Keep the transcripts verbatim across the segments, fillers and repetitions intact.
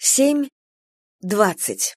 Семь двадцать.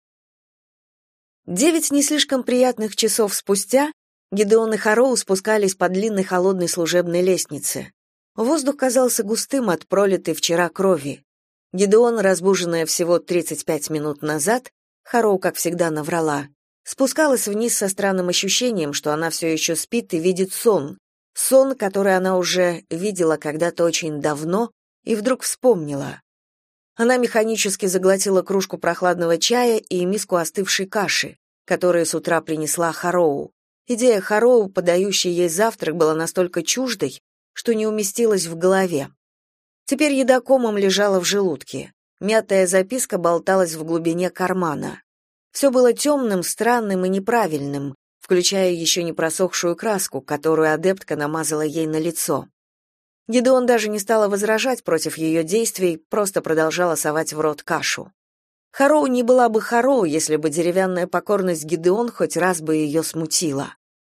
Девять не слишком приятных часов спустя Гидеон и Хароу спускались по длинной холодной служебной лестнице. Воздух казался густым от пролитой вчера крови. Гидеон, разбуженная всего тридцать пять минут назад, Хароу, как всегда, наврала, спускалась вниз со странным ощущением, что она все еще спит и видит сон. Сон, который она уже видела когда-то очень давно и вдруг вспомнила. Она механически заглотила кружку прохладного чая и миску остывшей каши, которые с утра принесла Хароу. Идея Хароу, подающей ей завтрак, была настолько чуждой, что не уместилась в голове. Теперь еда комом лежала в желудке. Мятая записка болталась в глубине кармана. Все было темным, странным и неправильным, включая еще не просохшую краску, которую адептка намазала ей на лицо. Гидеон даже не стала возражать против ее действий, просто продолжала совать в рот кашу. Хароу не была бы Хароу, если бы деревянная покорность Гидеон хоть раз бы ее смутила.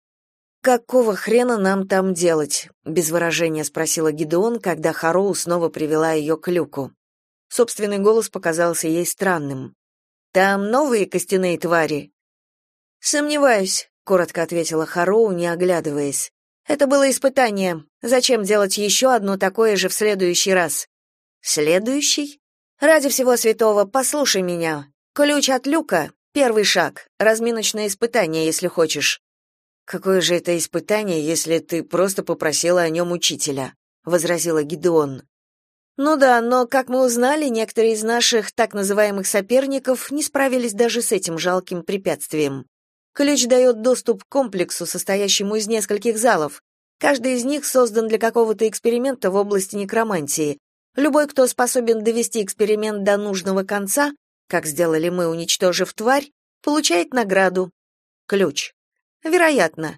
«Какого хрена нам там делать?» — без выражения спросила Гидеон, когда Хароу снова привела ее к люку. Собственный голос показался ей странным. «Там новые костяные твари?» «Сомневаюсь», — коротко ответила Хароу, не оглядываясь. «Это было испытание. Зачем делать еще одно такое же в следующий раз?» «Следующий? Ради всего святого, послушай меня. Ключ от люка — первый шаг. Разминочное испытание, если хочешь». «Какое же это испытание, если ты просто попросила о нем учителя?» — возразила Гидеон. «Ну да, но, как мы узнали, некоторые из наших так называемых соперников не справились даже с этим жалким препятствием. Ключ дает доступ к комплексу, состоящему из нескольких залов. Каждый из них создан для какого-то эксперимента в области некромантии. Любой, кто способен довести эксперимент до нужного конца, как сделали мы, уничтожив тварь, получает награду. Ключ. Вероятно.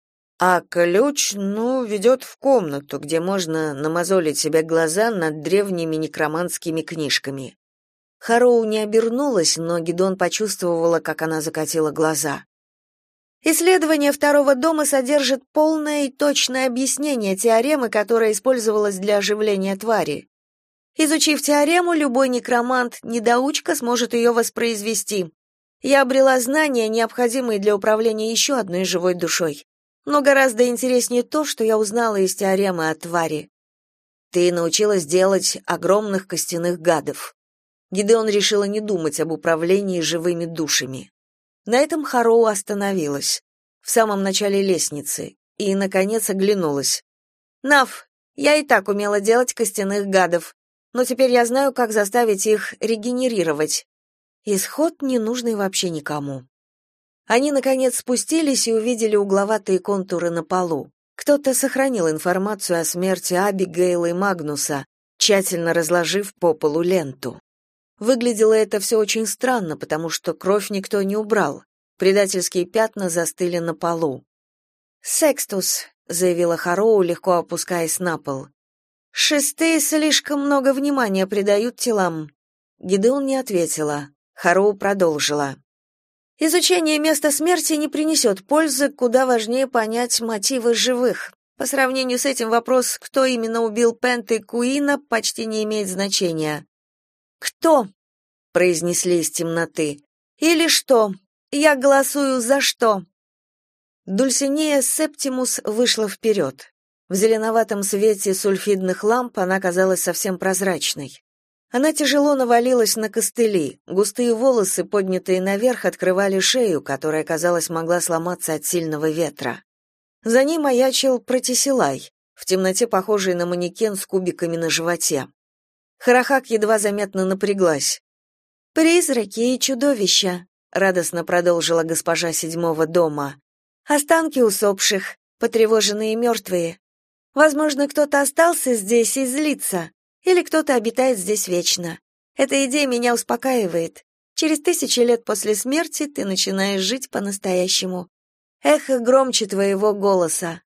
А ключ, ну, ведет в комнату, где можно намазолить себе глаза над древними некромантскими книжками. Хароу не обернулась, но Гидеон почувствовала, как она закатила глаза. Исследование второго дома содержит полное и точное объяснение теоремы, которая использовалась для оживления твари. Изучив теорему, любой некромант-недоучка сможет ее воспроизвести. Я обрела знания, необходимые для управления еще одной живой душой. Но гораздо интереснее то, что я узнала из теоремы о твари. Ты научилась делать огромных костяных гадов. Гидеон решила не думать об управлении живыми душами. На этом Хароу остановилась, в самом начале лестницы, и, наконец, оглянулась. «Нав, я и так умела делать костяных гадов, но теперь я знаю, как заставить их регенерировать. Исход, не нужный вообще никому». Они, наконец, спустились и увидели угловатые контуры на полу. Кто-то сохранил информацию о смерти Абигейл и Магнуса, тщательно разложив по полу ленту. Выглядело это все очень странно, потому что кровь никто не убрал. Предательские пятна застыли на полу. «Секстус», — заявила Хароу, легко опускаясь на пол. «Шестые слишком много внимания придают телам». Гидеон не ответила. Хароу продолжила. «Изучение места смерти не принесет пользы, куда важнее понять мотивы живых. По сравнению с этим вопрос, кто именно убил Пент и Куина, почти не имеет значения». «Кто?» — произнесли из темноты. «Или что? Я голосую за что?» Дульсинея Септимус вышла вперед. В зеленоватом свете сульфидных ламп она казалась совсем прозрачной. Она тяжело навалилась на костыли, густые волосы, поднятые наверх, открывали шею, которая, казалось, могла сломаться от сильного ветра. За ней маячил Протисилай, в темноте похожий на манекен с кубиками на животе. Харахак едва заметно напряглась. «Призраки и чудовища», — радостно продолжила госпожа седьмого дома. «Останки усопших, потревоженные и мертвые. Возможно, кто-то остался здесь и злится, или кто-то обитает здесь вечно. Эта идея меня успокаивает. Через тысячи лет после смерти ты начинаешь жить по-настоящему. Эхо громче твоего голоса».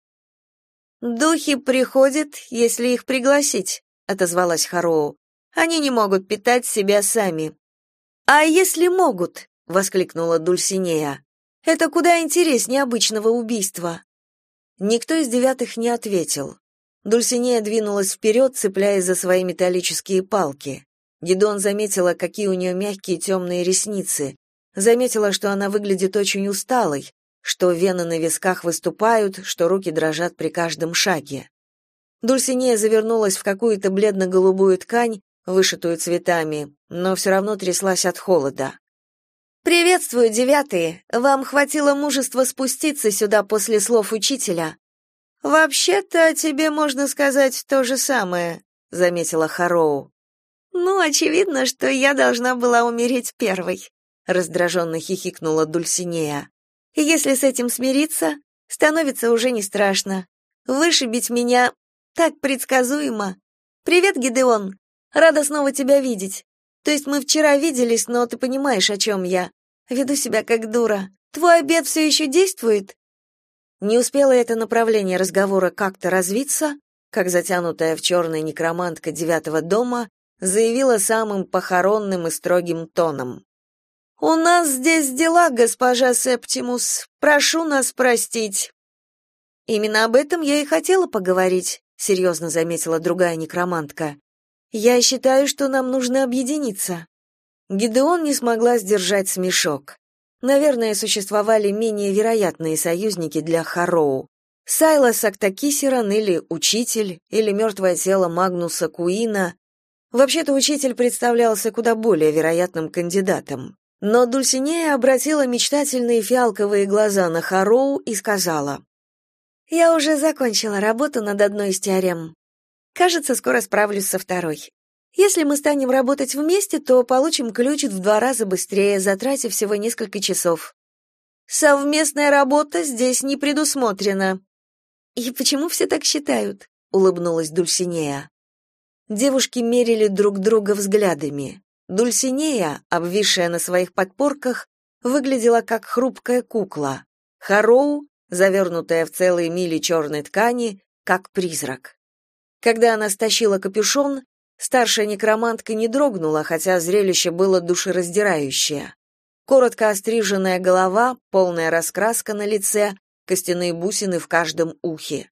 «Духи приходят, если их пригласить», — отозвалась Хароу. «Они не могут питать себя сами». «А если могут?» — воскликнула Дульсинея. «Это куда интереснее обычного убийства». Никто из девятых не ответил. Дульсинея двинулась вперед, цепляясь за свои металлические палки. Гидеон заметила, какие у нее мягкие темные ресницы. Заметила, что она выглядит очень усталой, что вены на висках выступают, что руки дрожат при каждом шаге. Дульсинея завернулась в какую-то бледно-голубую ткань, вышитую цветами, но все равно тряслась от холода. «Приветствую, девятые! Вам хватило мужества спуститься сюда после слов учителя?» «Вообще-то тебе можно сказать то же самое», — заметила Хароу. «Ну, очевидно, что я должна была умереть первой», — раздраженно хихикнула Дульсинея. «И если с этим смириться, становится уже не страшно. Вышибить меня так предсказуемо. Привет, Гидеон. Рада снова тебя видеть. То есть мы вчера виделись, но ты понимаешь, о чем я. Веду себя как дура. Твой обед все еще действует?» Не успело это направление разговора как-то развиться, как затянутая в черный некромантка девятого дома заявила самым похоронным и строгим тоном. «У нас здесь дела, госпожа Септимус. Прошу нас простить». «Именно об этом я и хотела поговорить», — серьезно заметила другая некромантка. «Я считаю, что нам нужно объединиться». Гидеон не смогла сдержать смешок. Наверное, существовали менее вероятные союзники для Хароу. Сайлас Актакисеран или Учитель, или мертвое тело Магнуса Куина. Вообще-то Учитель представлялся куда более вероятным кандидатом. Но Дульсинея обратила мечтательные фиалковые глаза на Хароу и сказала: «Я уже закончила работу над одной из теорем. Кажется, скоро справлюсь со второй. Если мы станем работать вместе, то получим ключ в два раза быстрее, затратив всего несколько часов. Совместная работа здесь не предусмотрена». «И почему все так считают?» — улыбнулась Дульсинея. Девушки мерили друг друга взглядами. Дульсинея, обвисшая на своих подпорках, выглядела как хрупкая кукла. Хароу, завернутая в целые мили черной ткани, как призрак. Когда она стащила капюшон, старшая некромантка не дрогнула, хотя зрелище было душераздирающее. Коротко остриженная голова, полная раскраска на лице, костяные бусины в каждом ухе.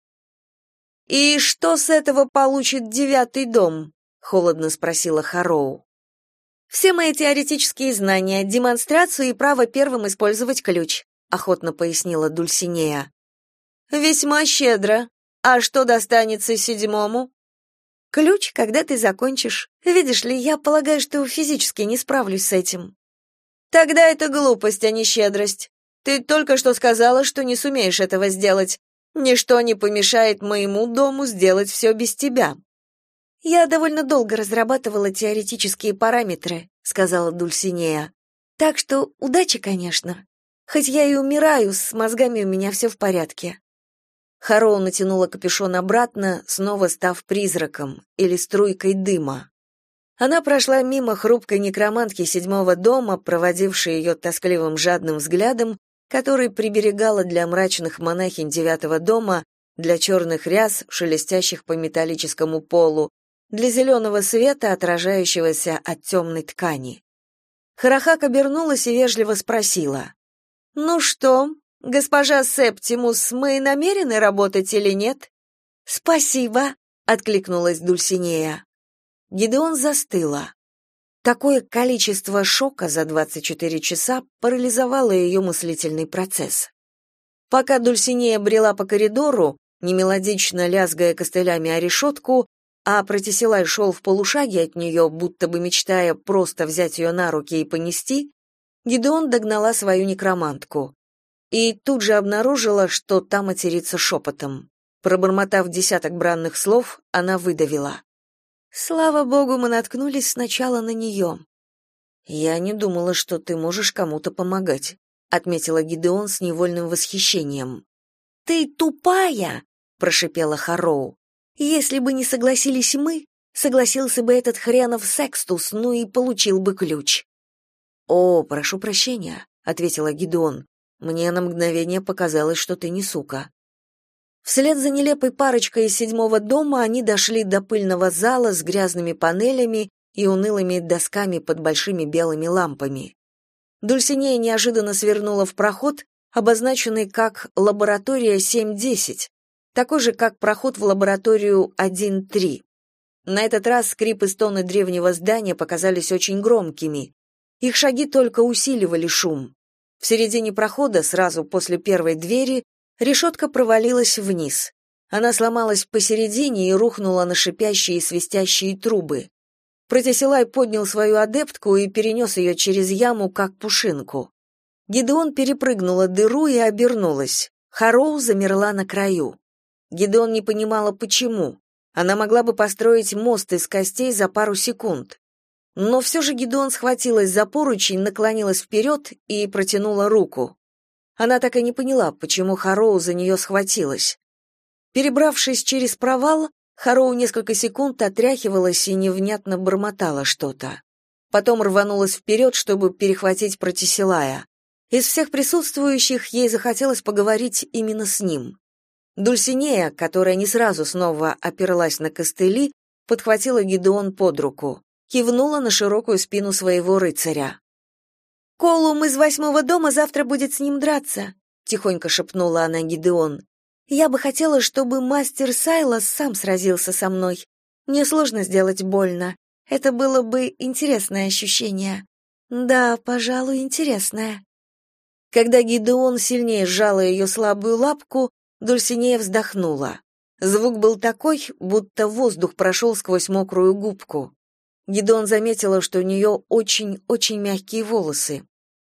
«И что с этого получит девятый дом?» — холодно спросила Хароу. «Все мои теоретические знания, демонстрацию и право первым использовать ключ», — охотно пояснила Дульсинея. «Весьма щедро. А что достанется седьмому?» «Ключ, когда ты закончишь. Видишь ли, я полагаю, что физически не справлюсь с этим». «Тогда это глупость, а не щедрость. Ты только что сказала, что не сумеешь этого сделать. Ничто не помешает моему дому сделать все без тебя». «Я довольно долго разрабатывала теоретические параметры», — сказала Дульсинея. «Так что удачи, конечно. Хоть я и умираю, с мозгами у меня все в порядке». Хароу натянула капюшон обратно, снова став призраком или струйкой дыма. Она прошла мимо хрупкой некромантки седьмого дома, проводившей ее тоскливым жадным взглядом, который приберегала для мрачных монахинь девятого дома, для черных ряс, шелестящих по металлическому полу, для зеленого света, отражающегося от темной ткани. Харахак обернулась и вежливо спросила: «Ну что, госпожа Септимус, мы намерены работать или нет?» «Спасибо», — откликнулась Дульсинея. Гидеон застыла. Такое количество шока за двадцать четыре часа парализовало ее мыслительный процесс. Пока Дульсинея брела по коридору, немелодично лязгая костылями о решетку, а Протисилай шел в полушаге от нее, будто бы мечтая просто взять ее на руки и понести, Гидеон догнала свою некромантку. И тут же обнаружила, что та матерится шепотом. Пробормотав десяток бранных слов, она выдавила: «Слава богу, мы наткнулись сначала на нее». «Я не думала, что ты можешь кому-то помогать», — отметила Гидеон с невольным восхищением. «Ты тупая!» — прошипела Хароу. «Если бы не согласились мы, согласился бы этот хренов Секстус, ну и получил бы ключ». «О, прошу прощения», — ответила Гидеон. «Мне на мгновение показалось, что ты не сука». Вслед за нелепой парочкой из седьмого дома они дошли до пыльного зала с грязными панелями и унылыми досками под большими белыми лампами. Дульсинея неожиданно свернула в проход, обозначенный как «лаборатория семь десять», такой же, как проход в лабораторию один три. На этот раз скрип и стоны древнего здания показались очень громкими. Их шаги только усиливали шум. В середине прохода, сразу после первой двери, решетка провалилась вниз. Она сломалась посередине и рухнула на шипящие и свистящие трубы. Протесилай поднял свою адептку и перенес ее через яму, как пушинку. Гидеон перепрыгнула дыру и обернулась. Хароу замерла на краю. Гидеон не понимала, почему. Она могла бы построить мост из костей за пару секунд. Но все же Гидеон схватилась за поручень, наклонилась вперед и протянула руку. Она так и не поняла, почему Хароу за нее схватилась. Перебравшись через провал, Хароу несколько секунд отряхивалась и невнятно бормотала что-то. Потом рванулась вперед, чтобы перехватить Протесилая. Из всех присутствующих ей захотелось поговорить именно с ним. Дульсинея, которая не сразу снова оперлась на костыли, подхватила Гидеон под руку, кивнула на широкую спину своего рыцаря. «Колум из восьмого дома завтра будет с ним драться», — тихонько шепнула она Гидеон. «Я бы хотела, чтобы мастер Сайлас сам сразился со мной. Мне сложно сделать больно. Это было бы интересное ощущение. Да, пожалуй, интересное». Когда Гидеон сильнее сжала ее слабую лапку, Дульсинея вздохнула. Звук был такой, будто воздух прошел сквозь мокрую губку. Гидеон заметила, что у нее очень-очень мягкие волосы.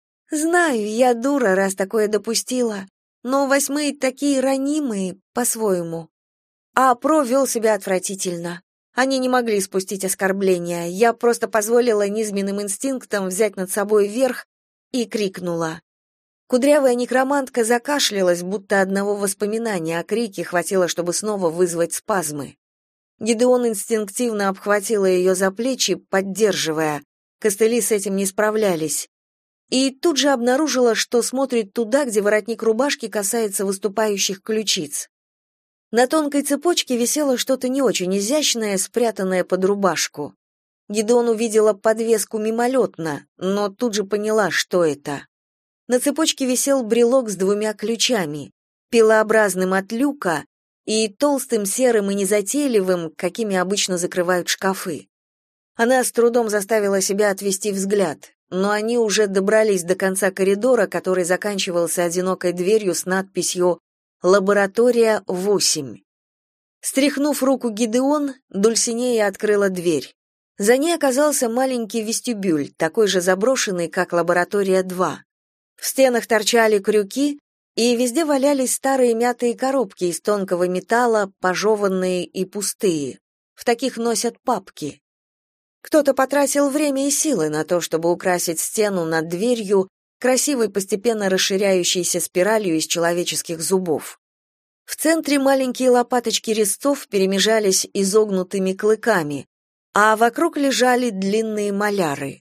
«Знаю, я дура, раз такое допустила, но восьмые такие ранимые, по-своему. А Про вел себя отвратительно. Они не могли спустить оскорбления. Я просто позволила низменным инстинктам взять над собой верх и крикнула. Кудрявая некромантка закашлялась, будто одного воспоминания о крике хватило, чтобы снова вызвать спазмы. Гидеон инстинктивно обхватила ее за плечи, поддерживая. Костыли с этим не справлялись. И тут же обнаружила, что смотрит туда, где воротник рубашки касается выступающих ключиц. На тонкой цепочке висело что-то не очень изящное, спрятанное под рубашку. Гидеон увидела подвеску мимолетно, но тут же поняла, что это. На цепочке висел брелок с двумя ключами, пилообразным от люка и толстым серым и незатейливым, какими обычно закрывают шкафы. Она с трудом заставила себя отвести взгляд, но они уже добрались до конца коридора, который заканчивался одинокой дверью с надписью «Лаборатория восемь». Стряхнув руку Гидеон, Дульсинея открыла дверь. За ней оказался маленький вестибюль, такой же заброшенный, как лаборатория два. В стенах торчали крюки, и везде валялись старые мятые коробки из тонкого металла, пожеванные и пустые. В таких носят папки. Кто-то потратил время и силы на то, чтобы украсить стену над дверью красивой, постепенно расширяющейся спиралью из человеческих зубов. В центре маленькие лопаточки резцов перемежались изогнутыми клыками, а вокруг лежали длинные маляры.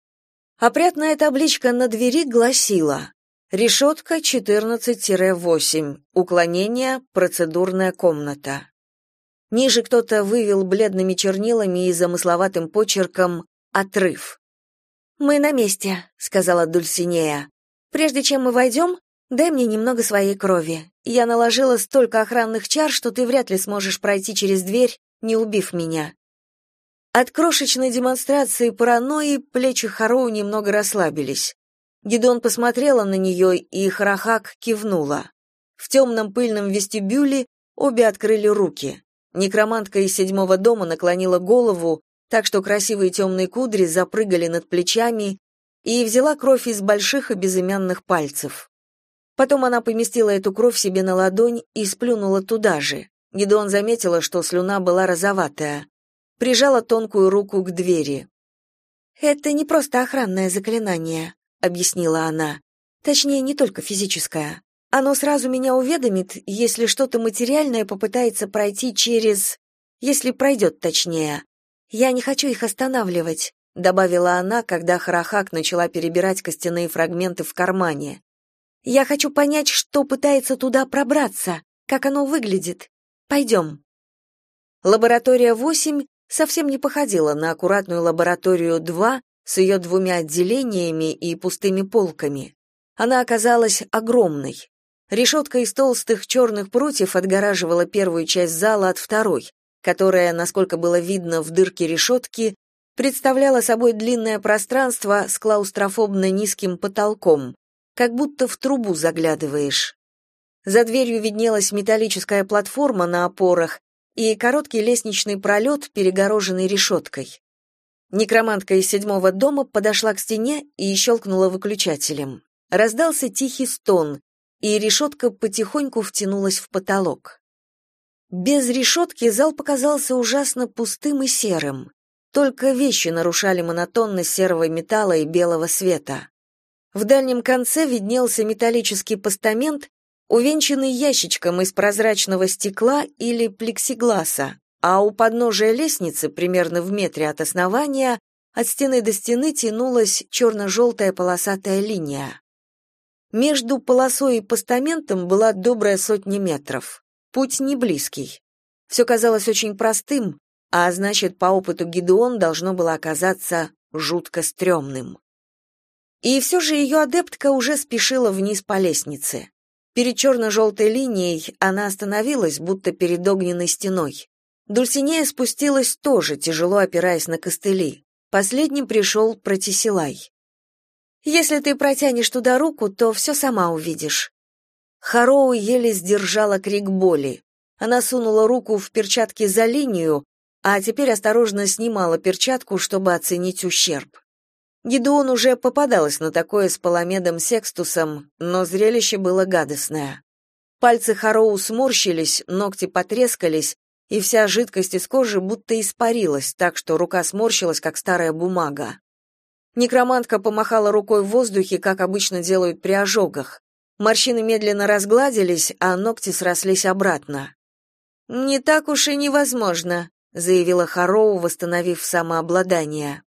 Опрятная табличка на двери гласила: «Решетка четырнадцать восемь. Уклонение. Процедурная комната». Ниже кто-то вывел бледными чернилами и замысловатым почерком «Отрыв». «Мы на месте», — сказала Дульсинея. «Прежде чем мы войдем, дай мне немного своей крови. Я наложила столько охранных чар, что ты вряд ли сможешь пройти через дверь, не убив меня». От крошечной демонстрации паранойи плечи Хароу немного расслабились. Гидеон посмотрела на нее, и Харахак кивнула. В темном пыльном вестибюле обе открыли руки. Некромантка из седьмого дома наклонила голову, так что красивые темные кудри запрыгали над плечами, и взяла кровь из больших и безымянных пальцев. Потом она поместила эту кровь себе на ладонь и сплюнула туда же. Гидеон заметила, что слюна была розоватая. Прижала тонкую руку к двери. «Это не просто охранное заклинание», — объяснила она. «Точнее, не только физическое. Оно сразу меня уведомит, если что-то материальное попытается пройти через... Если пройдет, точнее. Я не хочу их останавливать», — добавила она, когда Харахак начала перебирать костяные фрагменты в кармане. «Я хочу понять, что пытается туда пробраться, как оно выглядит. Пойдем». Лаборатория восемь совсем не походила на аккуратную лабораторию два с ее двумя отделениями и пустыми полками. Она оказалась огромной. Решетка из толстых черных прутьев отгораживала первую часть зала от второй, которая, насколько было видно в дырке решетки, представляла собой длинное пространство с клаустрофобно низким потолком, как будто в трубу заглядываешь. За дверью виднелась металлическая платформа на опорах и короткий лестничный пролет, перегороженный решеткой. Некромантка из седьмого дома подошла к стене и щелкнула выключателем. Раздался тихий стон, и решетка потихоньку втянулась в потолок. Без решетки зал показался ужасно пустым и серым. Только вещи нарушали монотонность серого металла и белого света. В дальнем конце виднелся металлический постамент, увенчанный ящичком из прозрачного стекла или плексигласа, а у подножия лестницы, примерно в метре от основания, от стены до стены тянулась черно-желтая полосатая линия. Между полосой и постаментом была добрая сотня метров. Путь не близкий. Все казалось очень простым, а значит, по опыту Гидеон должно было оказаться жутко стрёмным. И все же ее адептка уже спешила вниз по лестнице. Перед черно-желтой линией она остановилась, будто перед огненной стеной. Дульсинея спустилась тоже, тяжело опираясь на костыли. Последним пришел Протисилай. «Если ты протянешь туда руку, то все сама увидишь». Хароу еле сдержала крик боли. Она сунула руку в перчатки за линию, а теперь осторожно снимала перчатку, чтобы оценить ущерб. Гидеон уже попадалась на такое с Паламедом Секстусом, но зрелище было гадостное. Пальцы Хароу сморщились, ногти потрескались, и вся жидкость из кожи будто испарилась, так что рука сморщилась, как старая бумага. Некромантка помахала рукой в воздухе, как обычно делают при ожогах. Морщины медленно разгладились, а ногти срослись обратно. «Не так уж и невозможно», — заявила Хароу, восстановив самообладание.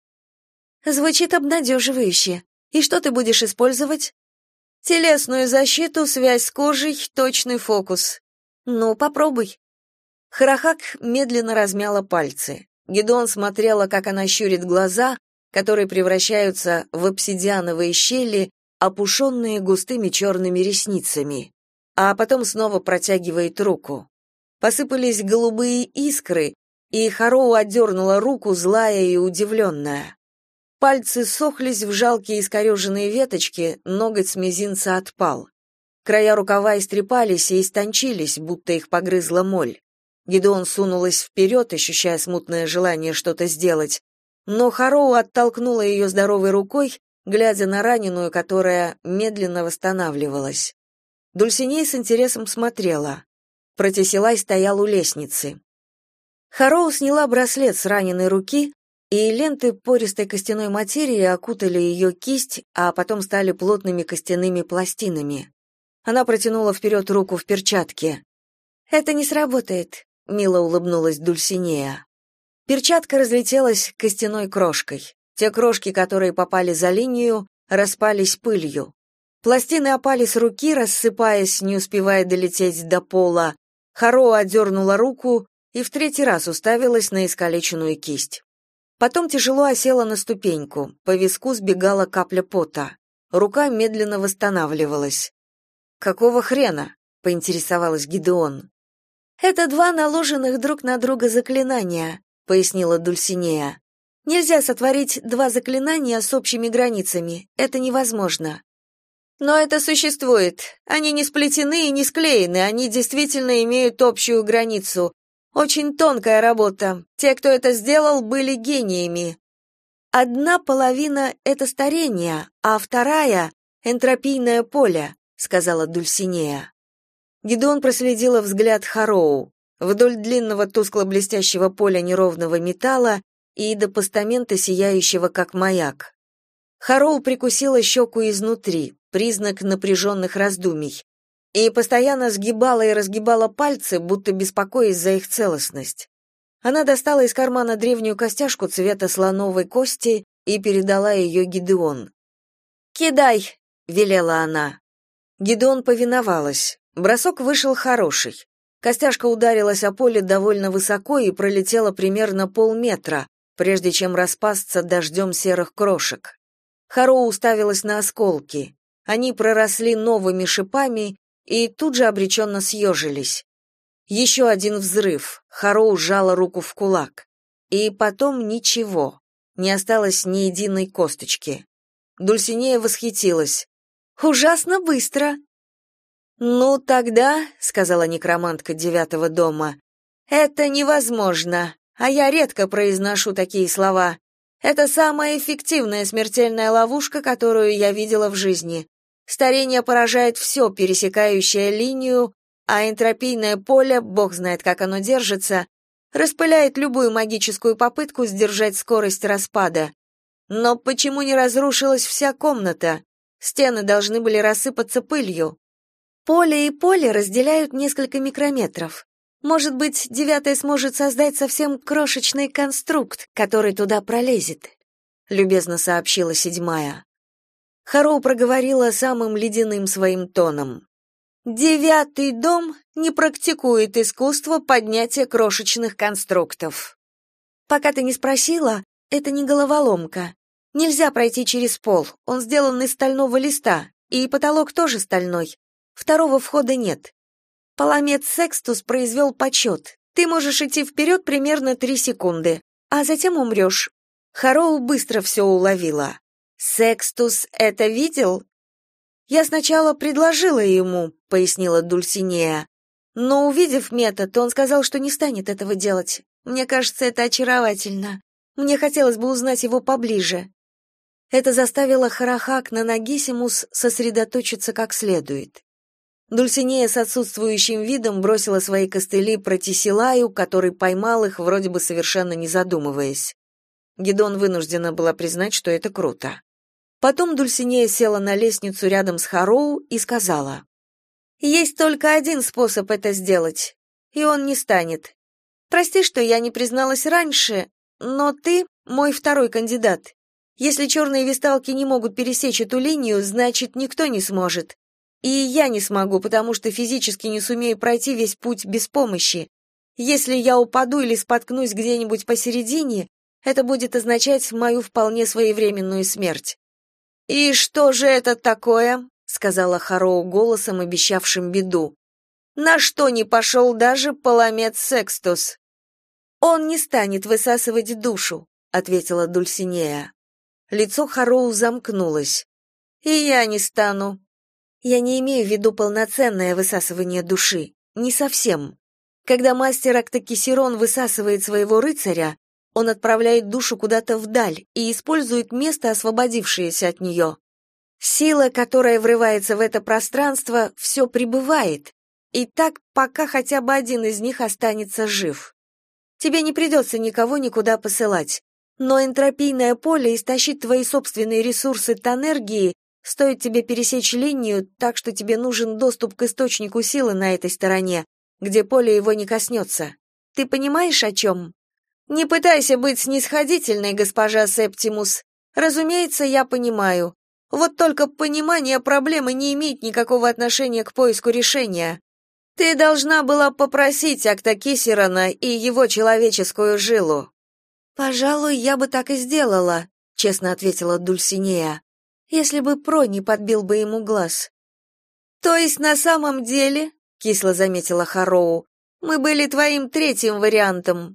«Звучит обнадеживающе. И что ты будешь использовать?» «Телесную защиту, связь с кожей, точный фокус». «Ну, попробуй». Харахак медленно размяла пальцы. Гидеон смотрела, как она щурит глаза, которые превращаются в обсидиановые щели, опушенные густыми черными ресницами, а потом снова протягивает руку. Посыпались голубые искры, и Хароу отдернула руку, злая и удивленная. Пальцы сохлись в жалкие искореженные веточки, ноготь с мизинца отпал. Края рукава истрепались и истончились, будто их погрызла моль. Гидеон сунулась вперед, ощущая смутное желание что-то сделать, но Хароу оттолкнула ее здоровой рукой, глядя на раненую, которая медленно восстанавливалась. Дульсиней с интересом смотрела. Протисилай стоял у лестницы. Хароу сняла браслет с раненой руки, и ленты пористой костяной материи окутали ее кисть, а потом стали плотными костяными пластинами. Она протянула вперед руку в перчатке. «Это не сработает», — мило улыбнулась Дульсинея. Перчатка разлетелась костяной крошкой. Те крошки, которые попали за линию, распались пылью. Пластины опали с руки, рассыпаясь, не успевая долететь до пола. Хароу отдернула руку и в третий раз уставилась на искалеченную кисть. Потом тяжело осела на ступеньку, по виску сбегала капля пота. Рука медленно восстанавливалась. «Какого хрена?» — поинтересовалась Гидеон. «Это два наложенных друг на друга заклинания», — пояснила Дульсинея. «Нельзя сотворить два заклинания с общими границами. Это невозможно». «Но это существует. Они не сплетены и не склеены, они действительно имеют общую границу. Очень тонкая работа. Те, кто это сделал, были гениями. Одна половина — это старение, а вторая — энтропийное поле», — сказала Дульсинея. Гидеон проследила взгляд Хароу вдоль длинного тускло-блестящего поля неровного металла и до постамента, сияющего как маяк. Хароу прикусила щеку изнутри, признак напряженных раздумий, и постоянно сгибала и разгибала пальцы, будто беспокоясь за их целостность. Она достала из кармана древнюю костяшку цвета слоновой кости и передала ее Гидеон. «Кидай!» — велела она. Гидеон повиновалась. Бросок вышел хороший. Костяшка ударилась о поле довольно высоко и пролетела примерно полметра, прежде чем распасться дождем серых крошек. Хароу уставилась на осколки. Они проросли новыми шипами и тут же обреченно съежились. Еще один взрыв. Хароу сжала руку в кулак. И потом ничего. Не осталось ни единой косточки. Дульсинея восхитилась. «Ужасно быстро!» «Ну, тогда», — сказала некромантка девятого дома, — «это невозможно, а я редко произношу такие слова. Это самая эффективная смертельная ловушка, которую я видела в жизни. Старение поражает все, пересекающее линию, а энтропийное поле, бог знает, как оно держится, распыляет любую магическую попытку сдержать скорость распада. Но почему не разрушилась вся комната? Стены должны были рассыпаться пылью. Поле и поле разделяют несколько микрометров. Может быть, девятая сможет создать совсем крошечный конструкт, который туда пролезет, любезно сообщила седьмая. Хароу проговорила самым ледяным своим тоном. Девятый дом не практикует искусство поднятия крошечных конструктов. Пока ты не спросила, это не головоломка. Нельзя пройти через пол, он сделан из стального листа, и потолок тоже стальной. Второго входа нет. Паламет Секстус произвел подсчет. Ты можешь идти вперед примерно три секунды, а затем умрешь. Хароу быстро все уловила. Секстус это видел? Я сначала предложила ему, пояснила Дульсинея. Но увидев метод, он сказал, что не станет этого делать. Мне кажется, это очаровательно. Мне хотелось бы узнать его поближе. Это заставило Харахак Нанагисимус сосредоточиться как следует. Дульсинея с отсутствующим видом бросила свои костыли Протисилаю, который поймал их, вроде бы совершенно не задумываясь. Гидеон вынуждена была признать, что это круто. Потом Дульсинея села на лестницу рядом с Хароу и сказала: «Есть только один способ это сделать, и он не станет. Прости, что я не призналась раньше, но ты мой второй кандидат. Если черные висталки не могут пересечь эту линию, значит, никто не сможет. И я не смогу, потому что физически не сумею пройти весь путь без помощи. Если я упаду или споткнусь где-нибудь посередине, это будет означать мою вполне своевременную смерть». «И что же это такое?» — сказала Хароу голосом, обещавшим беду. «На что не пошел даже Паламет Секстус?» «Он не станет высасывать душу», — ответила Дульсинея. Лицо Хароу замкнулось. «И я не стану». «Я не имею в виду полноценное высасывание души. Не совсем. Когда мастер Актокисерон высасывает своего рыцаря, он отправляет душу куда-то вдаль и использует место, освободившееся от нее. Сила, которая врывается в это пространство, все пребывает, и так пока хотя бы один из них останется жив. Тебе не придется никого никуда посылать, но энтропийное поле истощит твои собственные ресурсы тонергии, стоит тебе пересечь линию, так что тебе нужен доступ к источнику силы на этой стороне, где поле его не коснется. Ты понимаешь, о чем? Не пытайся быть снисходительной, госпожа Септимус. Разумеется, я понимаю. Вот только понимание проблемы не имеет никакого отношения к поиску решения. Ты должна была попросить Актокисерона и его человеческую жилу. Пожалуй, я бы так и сделала, честно ответила Дульсинея, если бы Про не подбил бы ему глаз. То есть на самом деле, кисло заметила Хароу, мы были твоим третьим вариантом.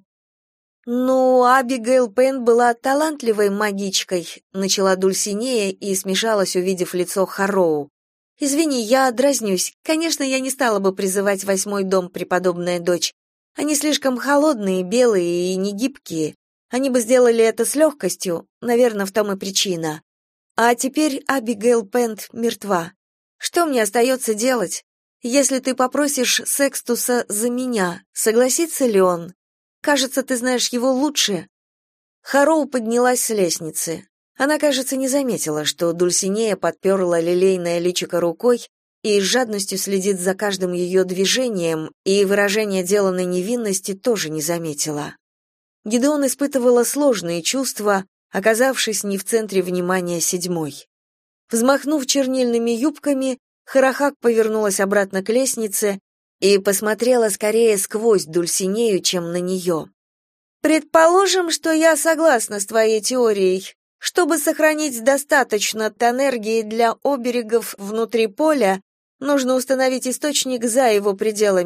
«Ну, Абигейл Пен была талантливой магичкой», — начала Дульсинея и смешалась, увидев лицо Хароу. «Извини, я дразнюсь. Конечно, я не стала бы призывать восьмой дом, преподобная дочь. Они слишком холодные, белые и негибкие. Они бы сделали это с легкостью, наверное, в том и причина. А теперь Абигейл Пент мертва. Что мне остается делать? Если ты попросишь Секстуса за меня, согласится ли он? Кажется, ты знаешь его лучше». Хароу поднялась с лестницы. Она, кажется, не заметила, что Дульсинея подперла лилейное личико рукой и с жадностью следит за каждым ее движением, и выражение деланной невинности тоже не заметила. Гидеон испытывала сложные чувства, оказавшись не в центре внимания седьмой. Взмахнув чернильными юбками, Харахак повернулась обратно к лестнице и посмотрела скорее сквозь Дульсинею, чем на нее. «Предположим, что я согласна с твоей теорией. Чтобы сохранить достаточно тонергии для оберегов внутри поля, нужно установить источник за его пределами.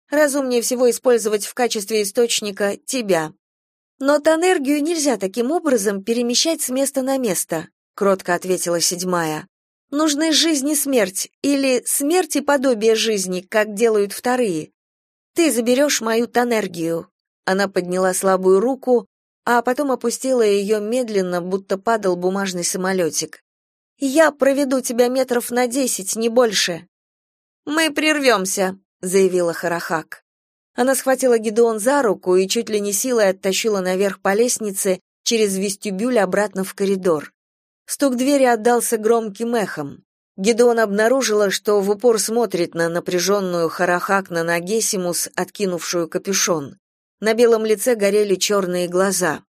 Разумнее всего использовать в качестве источника тебя. Но тонергию нельзя таким образом перемещать с места на место, кротко ответила седьмая. Нужны жизнь и смерть, или смерть и подобие жизни, как делают вторые. Ты заберешь мою тонергию. Она подняла слабую руку, а потом опустила ее медленно, будто падал бумажный самолетик. Я проведу тебя метров на десять, не больше. Мы прервемся», — заявила Харахак. Она схватила Гидеон за руку и чуть ли не силой оттащила наверх по лестнице через вестибюль обратно в коридор. Стук двери отдался громким эхом. Гидеон обнаружила, что в упор смотрит на напряженную Харахак на Нагесимус, откинувшую капюшон. На белом лице горели черные глаза.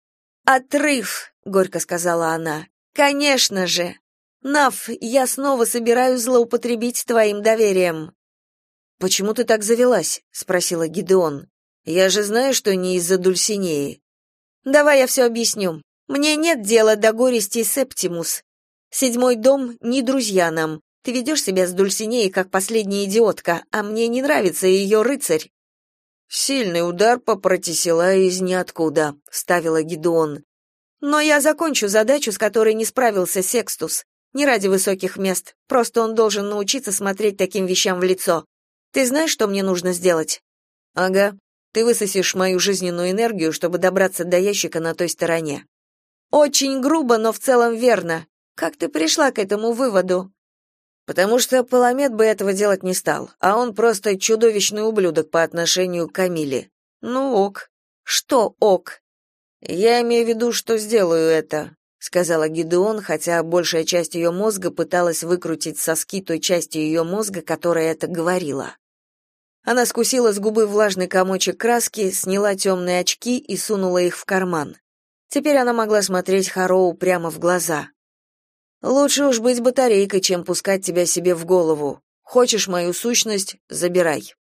«Отрыв», — горько сказала она. «Конечно же! Нав, я снова собираюсь злоупотребить твоим доверием». «Почему ты так завелась?» — спросила Гидеон. «Я же знаю, что не из-за Дульсинеи». «Давай я все объясню. Мне нет дела до горести Септимус. Седьмой дом не друзья нам. Ты ведешь себя с Дульсинеей как последняя идиотка, а мне не нравится ее рыцарь». «Сильный удар по Протисилае из ниоткуда», — ставила Гидеон. «Но я закончу задачу, с которой не справился Секстус. Не ради высоких мест, просто он должен научиться смотреть таким вещам в лицо. Ты знаешь, что мне нужно сделать?» «Ага. Ты высосешь мою жизненную энергию, чтобы добраться до ящика на той стороне». «Очень грубо, но в целом верно. Как ты пришла к этому выводу?» «Потому что Паламет бы этого делать не стал, а он просто чудовищный ублюдок по отношению к Камиле». «Ну ок». «Что ок?» «Я имею в виду, что сделаю это», — сказала Гидеон, хотя большая часть ее мозга пыталась выкрутить соски той части ее мозга, которая это говорила. Она скусила с губы влажный комочек краски, сняла темные очки и сунула их в карман. Теперь она могла смотреть Хароу прямо в глаза. «Лучше уж быть батарейкой, чем пускать тебя себе в голову. Хочешь мою сущность — забирай».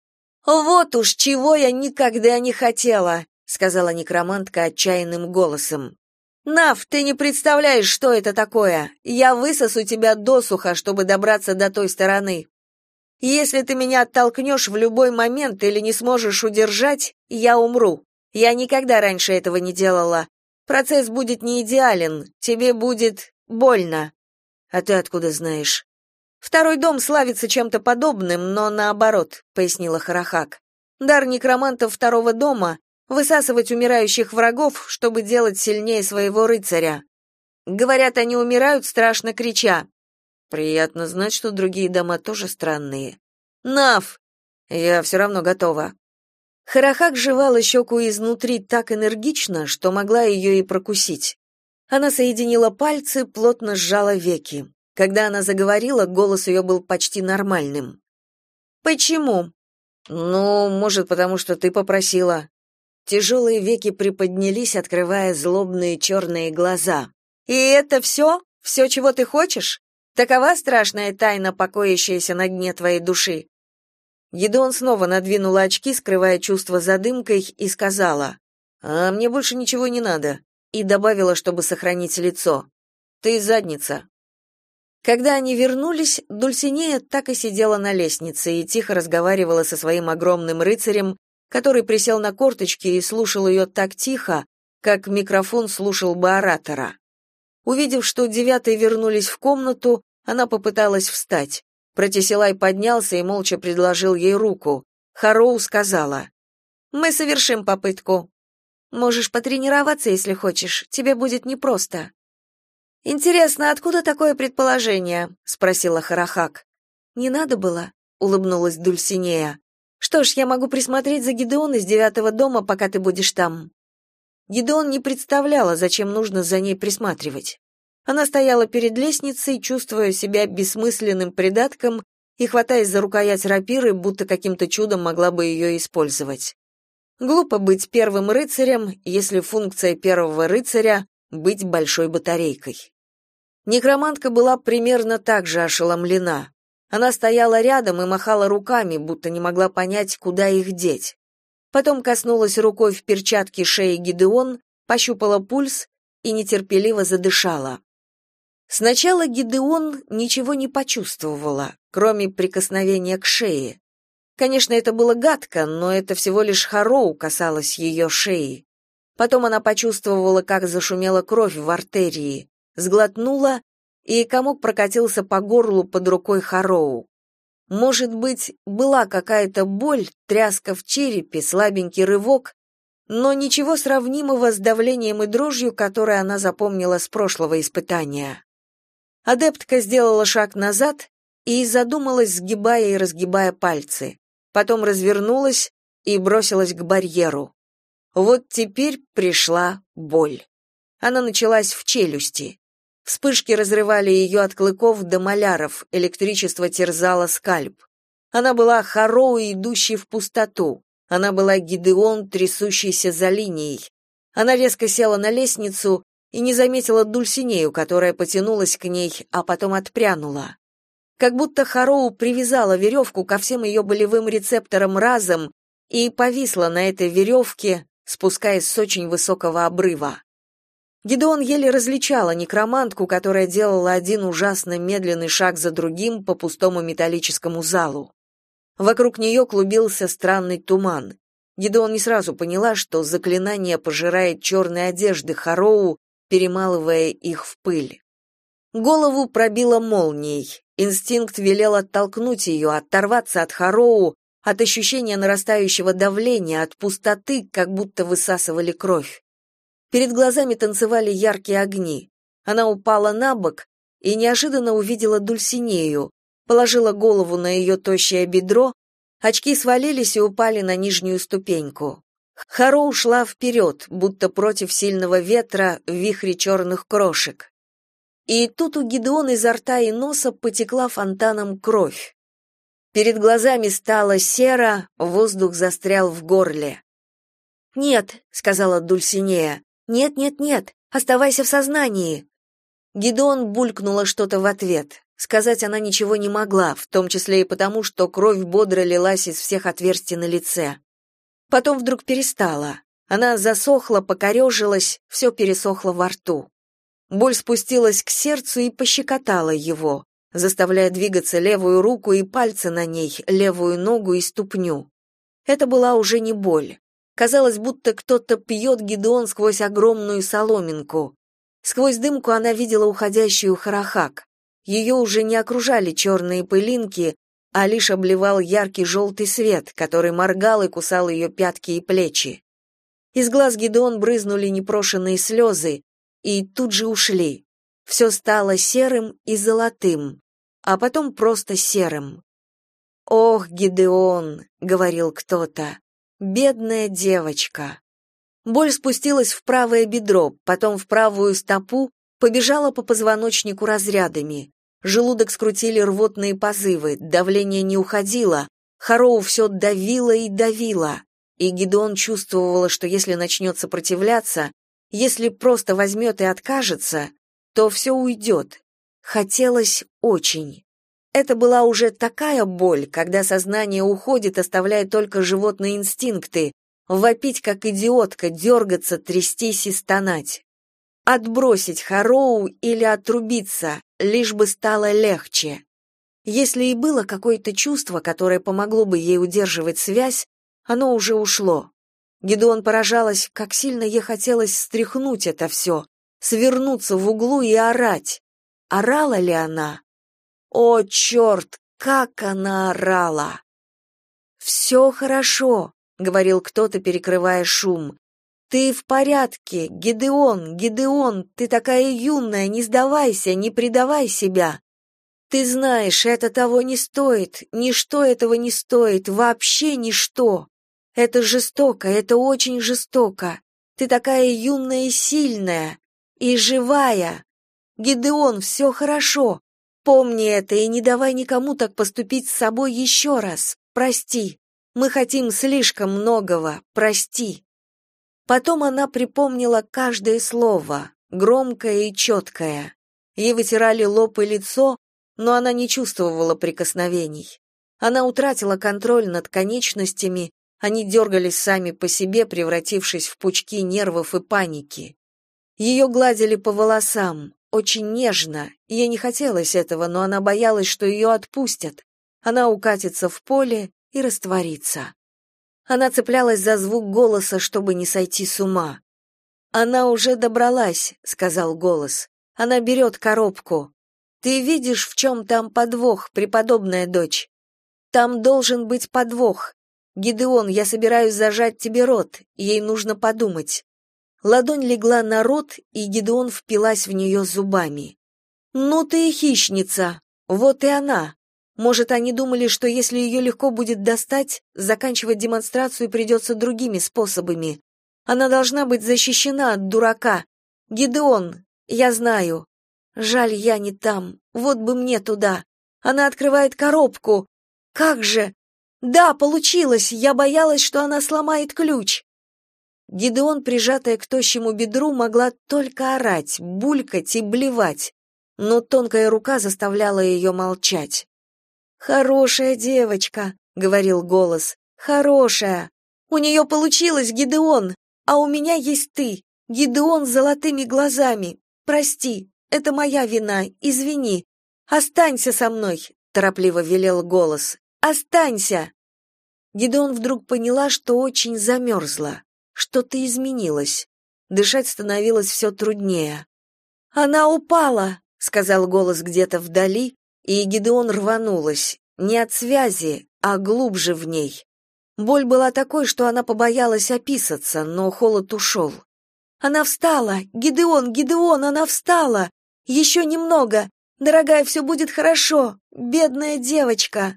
«Вот уж чего я никогда не хотела», — сказала некромантка отчаянным голосом. «Нав, ты не представляешь, что это такое. Я высосу тебя досуха, чтобы добраться до той стороны. Если ты меня оттолкнешь в любой момент или не сможешь удержать, я умру. Я никогда раньше этого не делала. Процесс будет не идеален, тебе будет больно». «А ты откуда знаешь?» «Второй дом славится чем-то подобным, но наоборот», — пояснила Харахак. «Дар некромантов второго дома — высасывать умирающих врагов, чтобы делать сильнее своего рыцаря. Говорят, они умирают, страшно крича». «Приятно знать, что другие дома тоже странные». «Нав!» «Я все равно готова». Харахак жевала щеку изнутри так энергично, что могла ее и прокусить. Она соединила пальцы, плотно сжала веки. Когда она заговорила, голос ее был почти нормальным. «Почему?» «Ну, может, потому что ты попросила». Тяжелые веки приподнялись, открывая злобные черные глаза. «И это все? Все, чего ты хочешь? Такова страшная тайна, покоящаяся на дне твоей души?» Гидеон снова надвинула очки, скрывая чувство за дымкой, и сказала: «А мне больше ничего не надо», и добавила, чтобы сохранить лицо: «Ты задница». Когда они вернулись, Дульсинея так и сидела на лестнице и тихо разговаривала со своим огромным рыцарем, который присел на корточки и слушал ее так тихо, как микрофон слушал бы оратора. Увидев, что девятые вернулись в комнату, она попыталась встать. Протисилай поднялся и молча предложил ей руку. Хароу сказала: «Мы совершим попытку. Можешь потренироваться, если хочешь, тебе будет непросто». «Интересно, откуда такое предположение?» — спросила Харахак. «Не надо было», — улыбнулась Дульсинея. «Что ж, я могу присмотреть за Гидеон из девятого дома, пока ты будешь там». Гидеон не представляла, зачем нужно за ней присматривать. Она стояла перед лестницей, чувствуя себя бессмысленным придатком и хватаясь за рукоять рапиры, будто каким-то чудом могла бы ее использовать. Глупо быть первым рыцарем, если функция первого рыцаря — быть большой батарейкой. Некромантка была примерно так же ошеломлена. Она стояла рядом и махала руками, будто не могла понять, куда их деть. Потом коснулась рукой в перчатке шеи Гидеон, пощупала пульс и нетерпеливо задышала. Сначала Гидеон ничего не почувствовала, кроме прикосновения к шее. Конечно, это было гадко, но это всего лишь Хароу касалось ее шеи. Потом она почувствовала, как зашумела кровь в артерии, сглотнула, и комок прокатился по горлу под рукой Хароу. Может быть, была какая-то боль, тряска в черепе, слабенький рывок, но ничего сравнимого с давлением и дрожью, которое она запомнила с прошлого испытания. Адептка сделала шаг назад и задумалась, сгибая и разгибая пальцы. Потом развернулась и бросилась к барьеру. Вот теперь пришла боль. Она началась в челюсти. Вспышки разрывали ее от клыков до маляров, электричество терзало скальп. Она была Хароу, идущей в пустоту. Она была Гидеон, трясущийся за линией. Она резко села на лестницу и не заметила Дульсинею, которая потянулась к ней, а потом отпрянула. Как будто Хароу привязала веревку ко всем ее болевым рецепторам разом и повисла на этой веревке, спускаясь с очень высокого обрыва. Гидеон еле различала некромантку, которая делала один ужасно медленный шаг за другим по пустому металлическому залу. Вокруг нее клубился странный туман. Гидеон не сразу поняла, что заклинание пожирает черные одежды Хароу, перемалывая их в пыль. Голову пробило молнией. Инстинкт велел оттолкнуть ее, оторваться от Хароу, от ощущения нарастающего давления, от пустоты, как будто высасывали кровь. Перед глазами танцевали яркие огни. Она упала на бок и неожиданно увидела Дульсинею, положила голову на ее тощее бедро, очки свалились и упали на нижнюю ступеньку. Хароу шла вперед, будто против сильного ветра в вихре черных крошек. И тут у Гидеона изо рта и носа потекла фонтаном кровь. Перед глазами стало серо, воздух застрял в горле. «Нет», — сказала Дульсинея, — «нет, нет, нет, оставайся в сознании». Гидеон булькнула что-то в ответ. Сказать она ничего не могла, в том числе и потому, что кровь бодро лилась из всех отверстий на лице. Потом вдруг перестала. Она засохла, покорежилась, все пересохло во рту. Боль спустилась к сердцу и пощекотала его, заставляя двигаться левую руку и пальцы на ней, левую ногу и ступню. Это была уже не боль. Казалось, будто кто-то пьет Гидеон сквозь огромную соломинку. Сквозь дымку она видела уходящую Харахак. Ее уже не окружали черные пылинки, а лишь обливал яркий желтый свет, который моргал и кусал ее пятки и плечи. Из глаз Гидеон брызнули непрошенные слезы, и тут же ушли. Все стало серым и золотым, а потом просто серым. «Ох, Гидеон», — говорил кто-то, — «бедная девочка». Боль спустилась в правое бедро, потом в правую стопу, побежала по позвоночнику разрядами. Желудок скрутили рвотные позывы, давление не уходило, Хароу все давило и давило, и Гидеон чувствовала, что если начнет сопротивляться, если просто возьмет и откажется, то все уйдет. Хотелось очень. Это была уже такая боль, когда сознание уходит, оставляя только животные инстинкты, вопить как идиотка, дергаться, трястись и стонать. Отбросить Хароу или отрубиться, лишь бы стало легче. Если и было какое-то чувство, которое помогло бы ей удерживать связь, оно уже ушло. Гидеон поражалась, как сильно ей хотелось стряхнуть это все, свернуться в углу и орать. Орала ли она? О, черт, как она орала! «Все хорошо», — говорил кто-то, перекрывая шум. «Ты в порядке, Гидеон, Гидеон, ты такая юная, не сдавайся, не предавай себя. Ты знаешь, это того не стоит, ничто этого не стоит, вообще ничто. Это жестоко, это очень жестоко. Ты такая юная и сильная, и живая. Гидеон, все хорошо. Помни это и не давай никому так поступить с собой еще раз. Прости. Мы хотим слишком многого. Прости». Потом она припомнила каждое слово, громкое и четкое. Ей вытирали лоб и лицо, но она не чувствовала прикосновений. Она утратила контроль над конечностями, они дергались сами по себе, превратившись в пучки нервов и паники. Ее гладили по волосам, очень нежно, ей не хотелось этого, но она боялась, что ее отпустят. Она укатится в поле и раствориться. Она цеплялась за звук голоса, чтобы не сойти с ума. «Она уже добралась», — сказал голос. «Она берет коробку. Ты видишь, в чем там подвох, преподобная дочь? Там должен быть подвох. Гидеон, я собираюсь зажать тебе рот, ей нужно подумать». Ладонь легла на рот, и Гидеон впилась в нее зубами. «Ну ты и хищница! Вот и она!» Может, они думали, что если ее легко будет достать, заканчивать демонстрацию придется другими способами. Она должна быть защищена от дурака. Гидеон, я знаю. Жаль, я не там. Вот бы мне туда. Она открывает коробку. Как же? Да, получилось. Я боялась, что она сломает ключ. Гидеон, прижатая к тощему бедру, могла только орать, булькать и блевать, но тонкая рука заставляла ее молчать. «Хорошая девочка», — говорил голос, — «хорошая. У нее получилось, Гидеон, а у меня есть ты, Гидеон с золотыми глазами. Прости, это моя вина, извини. Останься со мной», — торопливо велел голос. «Останься». Гидеон вдруг поняла, что очень замерзла. Что-то изменилось. Дышать становилось все труднее. «Она упала», — сказал голос где-то вдали, и Гидеон рванулась, не от связи, а глубже в ней. Боль была такой, что она побоялась описаться, но холод ушел. «Она встала! Гидеон, Гидеон, она встала! Еще немного! Дорогая, все будет хорошо! Бедная девочка!»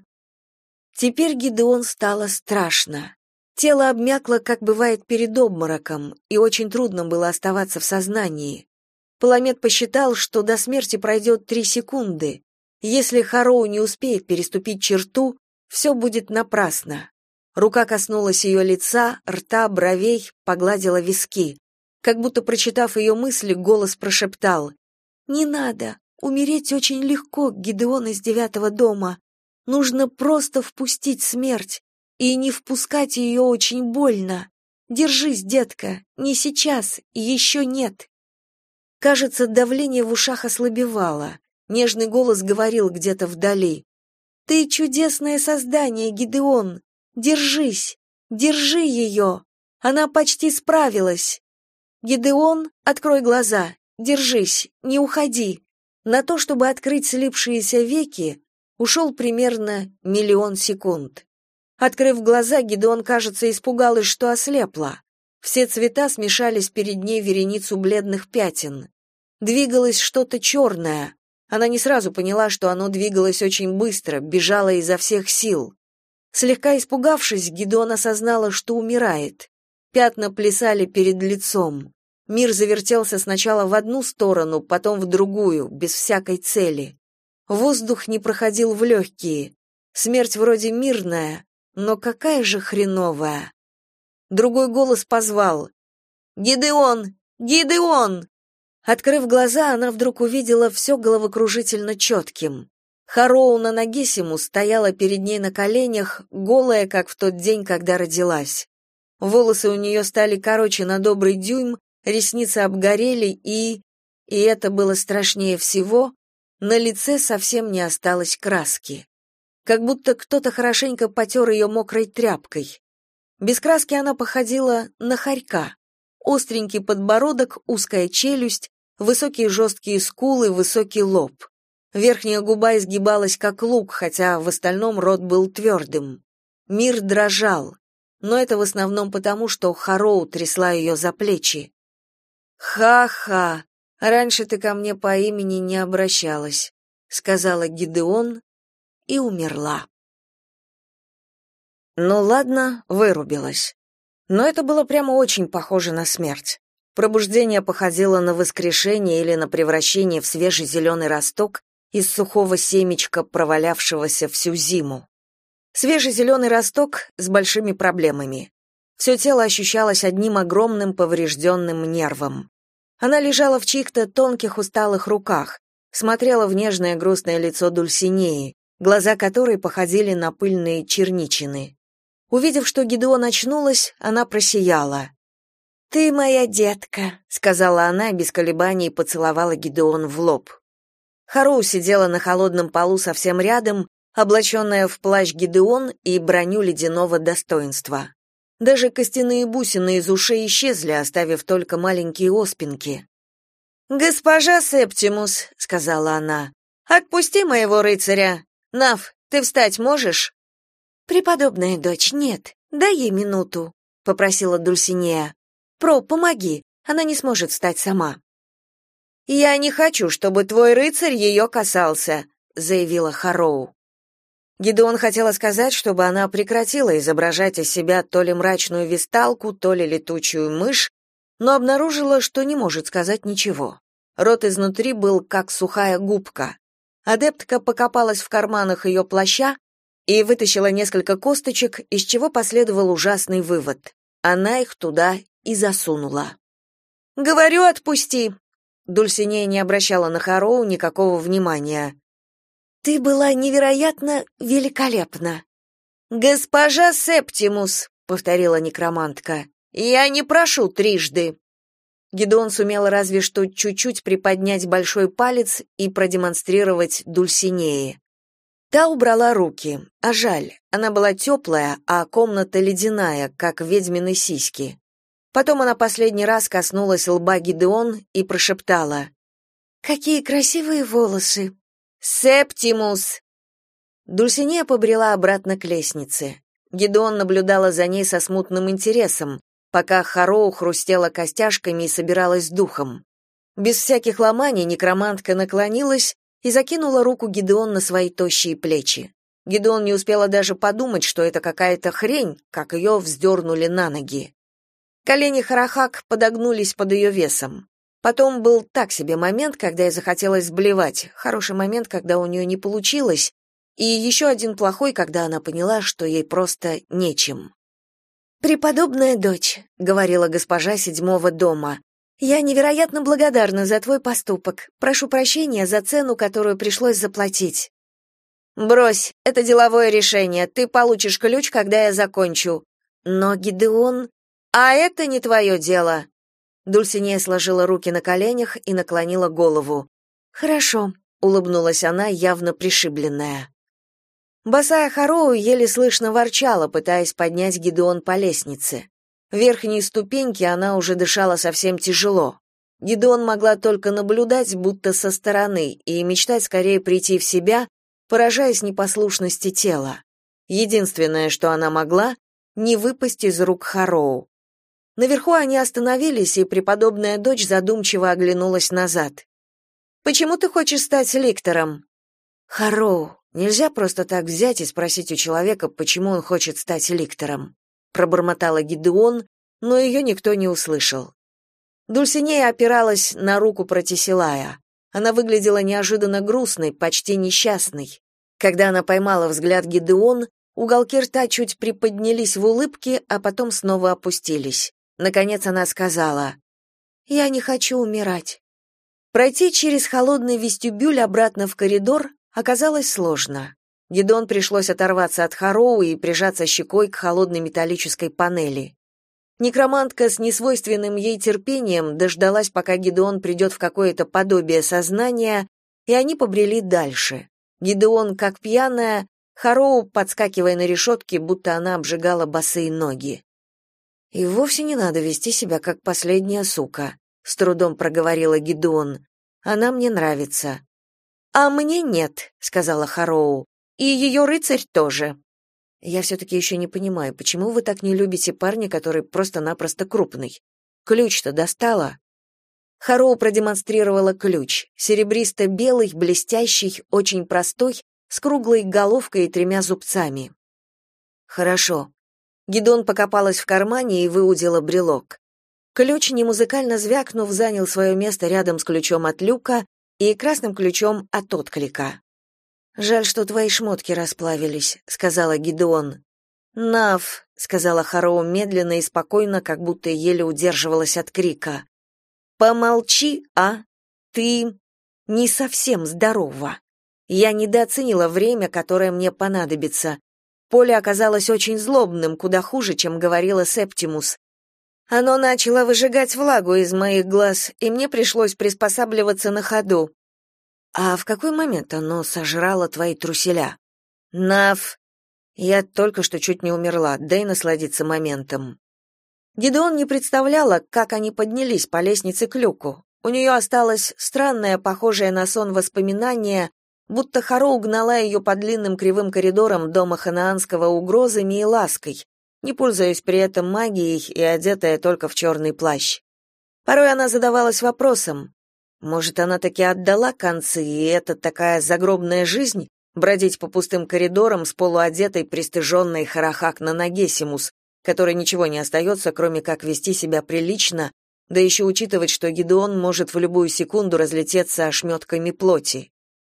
Теперь Гидеон стало страшно. Тело обмякло, как бывает перед обмороком, и очень трудно было оставаться в сознании. Паламет посчитал, что до смерти пройдет три секунды. Если Хароу не успеет переступить черту, все будет напрасно. Рука коснулась ее лица, рта, бровей, погладила виски. Как будто, прочитав ее мысли, голос прошептал: «Не надо, умереть очень легко, Гидеон из девятого дома. Нужно просто впустить смерть. И не впускать ее очень больно. Держись, детка, не сейчас, еще нет». Кажется, давление в ушах ослабевало. Нежный голос говорил где-то вдали: «Ты чудесное создание, Гидеон. Держись, держи ее. Она почти справилась. Гидеон, открой глаза, держись, не уходи». На то, чтобы открыть слипшиеся веки, ушел примерно миллион секунд. Открыв глаза, Гидеон, кажется, испугалась, что ослепла. Все цвета смешались перед ней в вереницу бледных пятен. Двигалось что-то черное. Она не сразу поняла, что оно двигалось очень быстро, бежало изо всех сил. Слегка испугавшись, Гидеон осознала, что умирает. Пятна плясали перед лицом. Мир завертелся сначала в одну сторону, потом в другую, без всякой цели. Воздух не проходил в легкие. Смерть вроде мирная, но какая же хреновая. Другой голос позвал: «Гидеон! Гидеон!» Открыв глаза, она вдруг увидела все головокружительно четким. Хароу Нанагисиму стояла перед ней на коленях, голая, как в тот день, когда родилась. Волосы у нее стали короче на добрый дюйм, ресницы обгорели и... И это было страшнее всего, на лице совсем не осталось краски. Как будто кто-то хорошенько потер ее мокрой тряпкой. Без краски она походила на хорька. Остренький подбородок, узкая челюсть, высокие жесткие скулы, высокий лоб. Верхняя губа изгибалась как лук, хотя в остальном рот был твердым. Мир дрожал, но это в основном потому, что Хароу трясла ее за плечи. «Ха-ха, раньше ты ко мне по имени не обращалась», — сказала Гидеон и умерла. Ну ладно, вырубилась. Но это было прямо очень похоже на смерть. Пробуждение походило на воскрешение или на превращение в свежий зеленый росток из сухого семечка, провалявшегося всю зиму. Свежий зеленый росток с большими проблемами. Все тело ощущалось одним огромным поврежденным нервом. Она лежала в чьих-то тонких усталых руках, смотрела в нежное грустное лицо Дульсинеи, глаза которой походили на пыльные черничины. Увидев, что Гидеон очнулась, она просияла. «Ты моя детка», — сказала она, без колебаний поцеловала Гидеон в лоб. Хароу сидела на холодном полу совсем рядом, облаченная в плащ Гидеон и броню ледяного достоинства. Даже костяные бусины из ушей исчезли, оставив только маленькие оспинки. «Госпожа Септимус», — сказала она, — «отпусти моего рыцаря. Нав, ты встать можешь?» «Преподобная дочь, нет, дай ей минуту», — попросила Дульсинея. «Про, помоги, она не сможет встать сама». «Я не хочу, чтобы твой рыцарь ее касался», — заявила Хароу. Гидеон хотела сказать, чтобы она прекратила изображать из себя то ли мрачную висталку, то ли летучую мышь, но обнаружила, что не может сказать ничего. Рот изнутри был как сухая губка. Адептка покопалась в карманах ее плаща и вытащила несколько косточек, из чего последовал ужасный вывод. Она их туда и засунула. «Говорю, отпусти!» Дульсинея не обращала на Хароу никакого внимания. «Ты была невероятно великолепна!» «Госпожа Септимус!» — повторила некромантка. «Я не прошу трижды!» Гидеон сумел разве что чуть-чуть приподнять большой палец и продемонстрировать Дульсинее. Та убрала руки, а жаль, она была теплая, а комната ледяная, как ведьмины сиськи. Потом она последний раз коснулась лба Гидеон и прошептала: «Какие красивые волосы!» «Септимус!» Дульсинея побрела обратно к лестнице. Гидеон наблюдала за ней со смутным интересом, пока Хароу хрустела костяшками и собиралась с духом. Без всяких ломаний некромантка наклонилась и закинула руку Гидеон на свои тощие плечи. Гидеон не успела даже подумать, что это какая-то хрень, как ее вздернули на ноги. Колени Харахак подогнулись под ее весом. Потом был так себе момент, когда ей захотелось сблевать, хороший момент, когда у нее не получилось, и еще один плохой, когда она поняла, что ей просто нечем. «Преподобная дочь», — говорила госпожа седьмого дома, — «я невероятно благодарна за твой поступок. Прошу прощения за цену, которую пришлось заплатить». «Брось, это деловое решение. Ты получишь ключ, когда я закончу». «Но Гидеон...» «А это не твое дело». Дульсинея сложила руки на коленях и наклонила голову. «Хорошо», — улыбнулась она, явно пришибленная. Босая Хароу еле слышно ворчала, пытаясь поднять Гидеон по лестнице. В верхней ступеньке она уже дышала совсем тяжело. Гидеон могла только наблюдать, будто со стороны, и мечтать скорее прийти в себя, поражаясь непослушности тела. Единственное, что она могла, не выпасть из рук Хароу. Наверху они остановились, и преподобная дочь задумчиво оглянулась назад. «Почему ты хочешь стать ликтором?» «Хароу, нельзя просто так взять и спросить у человека, почему он хочет стать ликтором», пробормотала Гидеон, но ее никто не услышал. Дульсинея опиралась на руку Протисилая. Она выглядела неожиданно грустной, почти несчастной. Когда она поймала взгляд Гидеон, уголки рта чуть приподнялись в улыбке, а потом снова опустились. Наконец она сказала: «Я не хочу умирать». Пройти через холодный вестибюль обратно в коридор оказалось сложно. Гидеон пришлось оторваться от Хароу и прижаться щекой к холодной металлической панели. Некромантка с несвойственным ей терпением дождалась, пока Гидеон придет в какое-то подобие сознания, и они побрели дальше. Гидеон, как пьяная, Хароу, подскакивая на решетке, будто она обжигала босые ноги. «И вовсе не надо вести себя, как последняя сука», — с трудом проговорила Гидеон. «Она мне нравится». «А мне нет», — сказала Хароу. «И ее рыцарь тоже». «Я все-таки еще не понимаю, почему вы так не любите парня, который просто-напросто крупный? Ключ-то достала?» Хароу продемонстрировала ключ, серебристо-белый, блестящий, очень простой, с круглой головкой и тремя зубцами. «Хорошо». Гидеон покопалась в кармане и выудила брелок. Ключ, немузыкально звякнув, занял свое место рядом с ключом от люка и красным ключом от отклика. «Жаль, что твои шмотки расплавились», — сказала Гидеон. «Нав», — сказала Хароу медленно и спокойно, как будто еле удерживалась от крика. «Помолчи, а? Ты не совсем здорова. Я недооценила время, которое мне понадобится. Поле оказалось очень злобным, куда хуже, чем говорила Септимус. Оно начало выжигать влагу из моих глаз, и мне пришлось приспосабливаться на ходу». «А в какой момент оно сожрало твои труселя?» Нав, я только что чуть не умерла, дай насладиться моментом. Гидеон не представляла, как они поднялись по лестнице к люку. У нее осталось странное, похожее на сон воспоминание, будто Хароу гнала ее по длинным кривым коридорам дома ханаанского угрозами и лаской, не пользуясь при этом магией и одетая только в черный плащ. Порой она задавалась вопросом, может, она таки отдала концы, и это такая загробная жизнь, бродить по пустым коридорам с полуодетой, пристыженной Харахак на Нагесимус, которой ничего не остается, кроме как вести себя прилично, да еще учитывать, что Гидеон может в любую секунду разлететься ошметками плоти.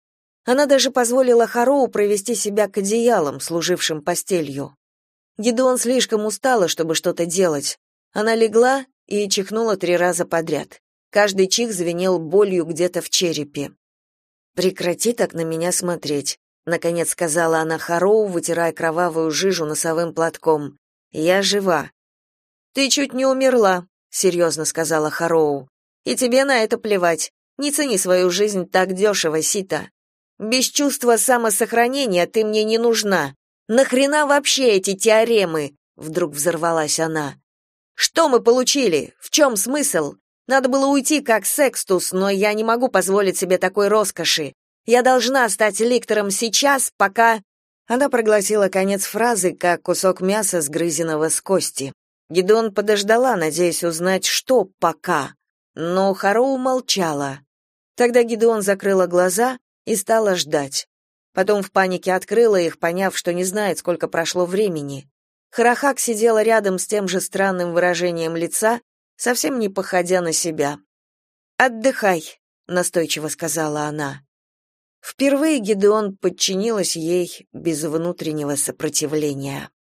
Она даже позволила Хароу провести себя к одеялам, служившим постелью. Гидеон слишком устала, чтобы что-то делать. Она легла и чихнула три раза подряд. Каждый чих звенел болью где-то в черепе. «Прекрати так на меня смотреть», — наконец сказала она Хароу, вытирая кровавую жижу носовым платком. «Я жива». «Ты чуть не умерла», — серьезно сказала Хароу. «И тебе на это плевать. Не цени свою жизнь так дешево, Сита. Без чувства самосохранения ты мне не нужна. Нахрена вообще эти теоремы?» Вдруг взорвалась она. «Что мы получили? В чем смысл? Надо было уйти как Секстус, но я не могу позволить себе такой роскоши. Я должна стать ликтором сейчас, пока...» Она проглотила конец фразы, как кусок мяса, сгрызенного с кости. Гидеон подождала, надеясь узнать, что «пока». Но Хароу молчала. Тогда Гидеон закрыла глаза и стала ждать. Потом в панике открыла их, поняв, что не знает, сколько прошло времени. Харахак сидела рядом с тем же странным выражением лица, совсем не походя на себя. «Отдыхай», — настойчиво сказала она. Впервые Гидеон подчинилась ей без внутреннего сопротивления.